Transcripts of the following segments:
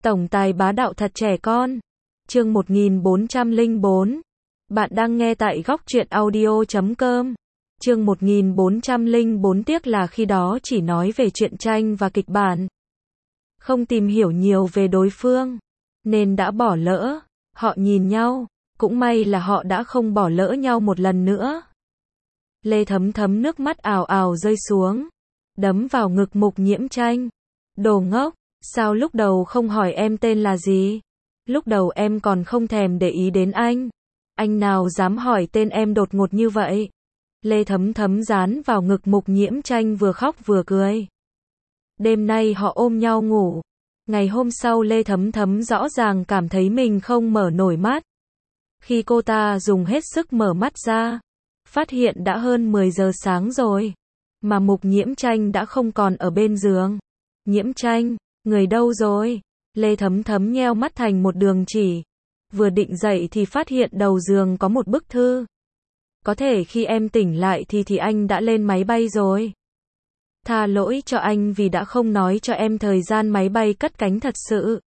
Tổng tài bá đạo thật trẻ con. Chương 1404. Bạn đang nghe tại góc truyện audio.com. Chương 1404 tiếc là khi đó chỉ nói về truyện tranh và kịch bản. Không tìm hiểu nhiều về đối phương, nên đã bỏ lỡ. Họ nhìn nhau, cũng may là họ đã không bỏ lỡ nhau một lần nữa. Lê Thấm Thấm nước mắt ào ào rơi xuống, đấm vào ngực Mục Nhiễm Tranh. Đồ ngốc, sao lúc đầu không hỏi em tên là gì? Lúc đầu em còn không thèm để ý đến anh nào dám hỏi tên em đột ngột như vậy? Lê Thấm Thấm dán vào ngực Mục Nhiễm Tranh vừa khóc vừa cười. Đêm nay họ ôm nhau ngủ. Ngày hôm sau Lê Thấm Thấm rõ ràng cảm thấy mình không mở nổi mắt. Khi cô ta dùng hết sức mở mắt ra, phát hiện đã hơn 10 giờ sáng rồi, mà Mục Nhiễm Tranh đã không còn ở bên giường. Nhiễm Tranh, người đâu rồi? Lê Thấm Thấm nheo mắt thành một đường chỉ. Vừa định dậy thì phát hiện đầu giường có một bức thư. Có thể khi em tỉnh lại thì anh đã lên máy bay rồi. Tha lỗi cho anh vì đã không nói cho em thời gian máy bay cất cánh thật sự.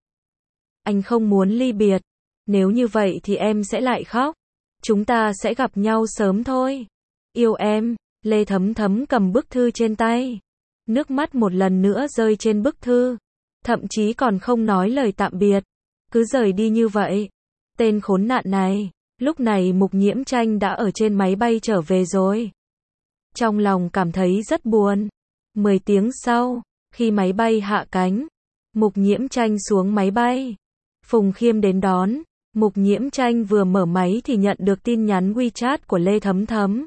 Anh không muốn ly biệt. Nếu như vậy thì em sẽ lại khóc. Chúng ta sẽ gặp nhau sớm thôi. Yêu em. Lê Thấm Thấm cầm bức thư trên tay. Nước mắt một lần nữa rơi trên bức thư. Thậm chí còn không nói lời tạm biệt. Cứ rời đi như vậy. Tên khốn nạn này. Lúc này Mục Nhiễm Tranh đã ở trên máy bay trở về rồi. Trong lòng cảm thấy rất buồn. 10 tiếng sau, khi máy bay hạ cánh, Mục Nhiễm Tranh xuống máy bay. Phùng Khiêm đến đón. Mục Nhiễm Tranh vừa mở máy thì nhận được tin nhắn WeChat của Lê Thấm Thấm.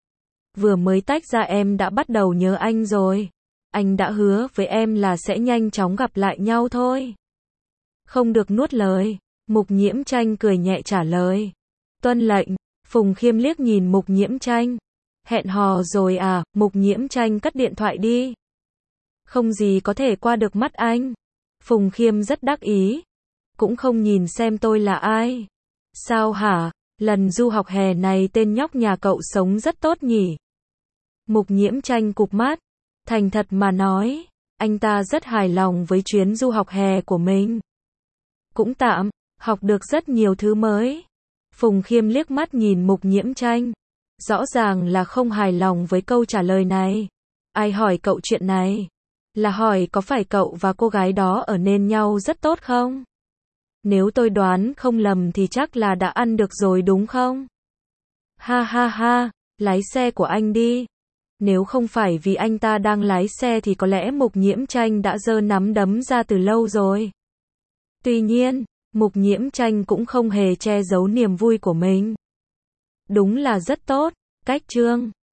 Vừa mới tách ra em đã bắt đầu nhớ anh rồi. Anh đã hứa với em là sẽ nhanh chóng gặp lại nhau thôi. Không được nuốt lời. Mục Nhiễm Tranh cười nhẹ trả lời. Tuân lệnh. Phùng Khiêm liếc nhìn Mục Nhiễm Tranh. Hẹn hò rồi à? Mục Nhiễm Tranh cất điện thoại đi. Không gì có thể qua được mắt anh. Phùng Khiêm rất đắc ý. Cũng không nhìn xem tôi là ai. Sao hả? Lần du học hè này tên nhóc nhà cậu sống rất tốt nhỉ? Mục Nhiễm Tranh cụp mắt. Thành thật mà nói, anh ta rất hài lòng với chuyến du học hè của mình. Cũng tạm, học được rất nhiều thứ mới. Phùng Khiêm liếc mắt nhìn Mục Nhiễm Tranh. Rõ ràng là không hài lòng với câu trả lời này. Ai hỏi cậu chuyện này? Là hỏi có phải cậu và cô gái đó ở nên nhau rất tốt không? Nếu tôi đoán không lầm thì chắc là đã ăn được rồi đúng không? Ha ha ha, lái xe của anh đi. Nếu không phải vì anh ta đang lái xe thì có lẽ Mục Nhiễm Tranh đã giơ nắm đấm ra từ lâu rồi. Tuy nhiên, Mục Nhiễm Tranh cũng không hề che giấu niềm vui của mình. Đúng là rất tốt, cách chương.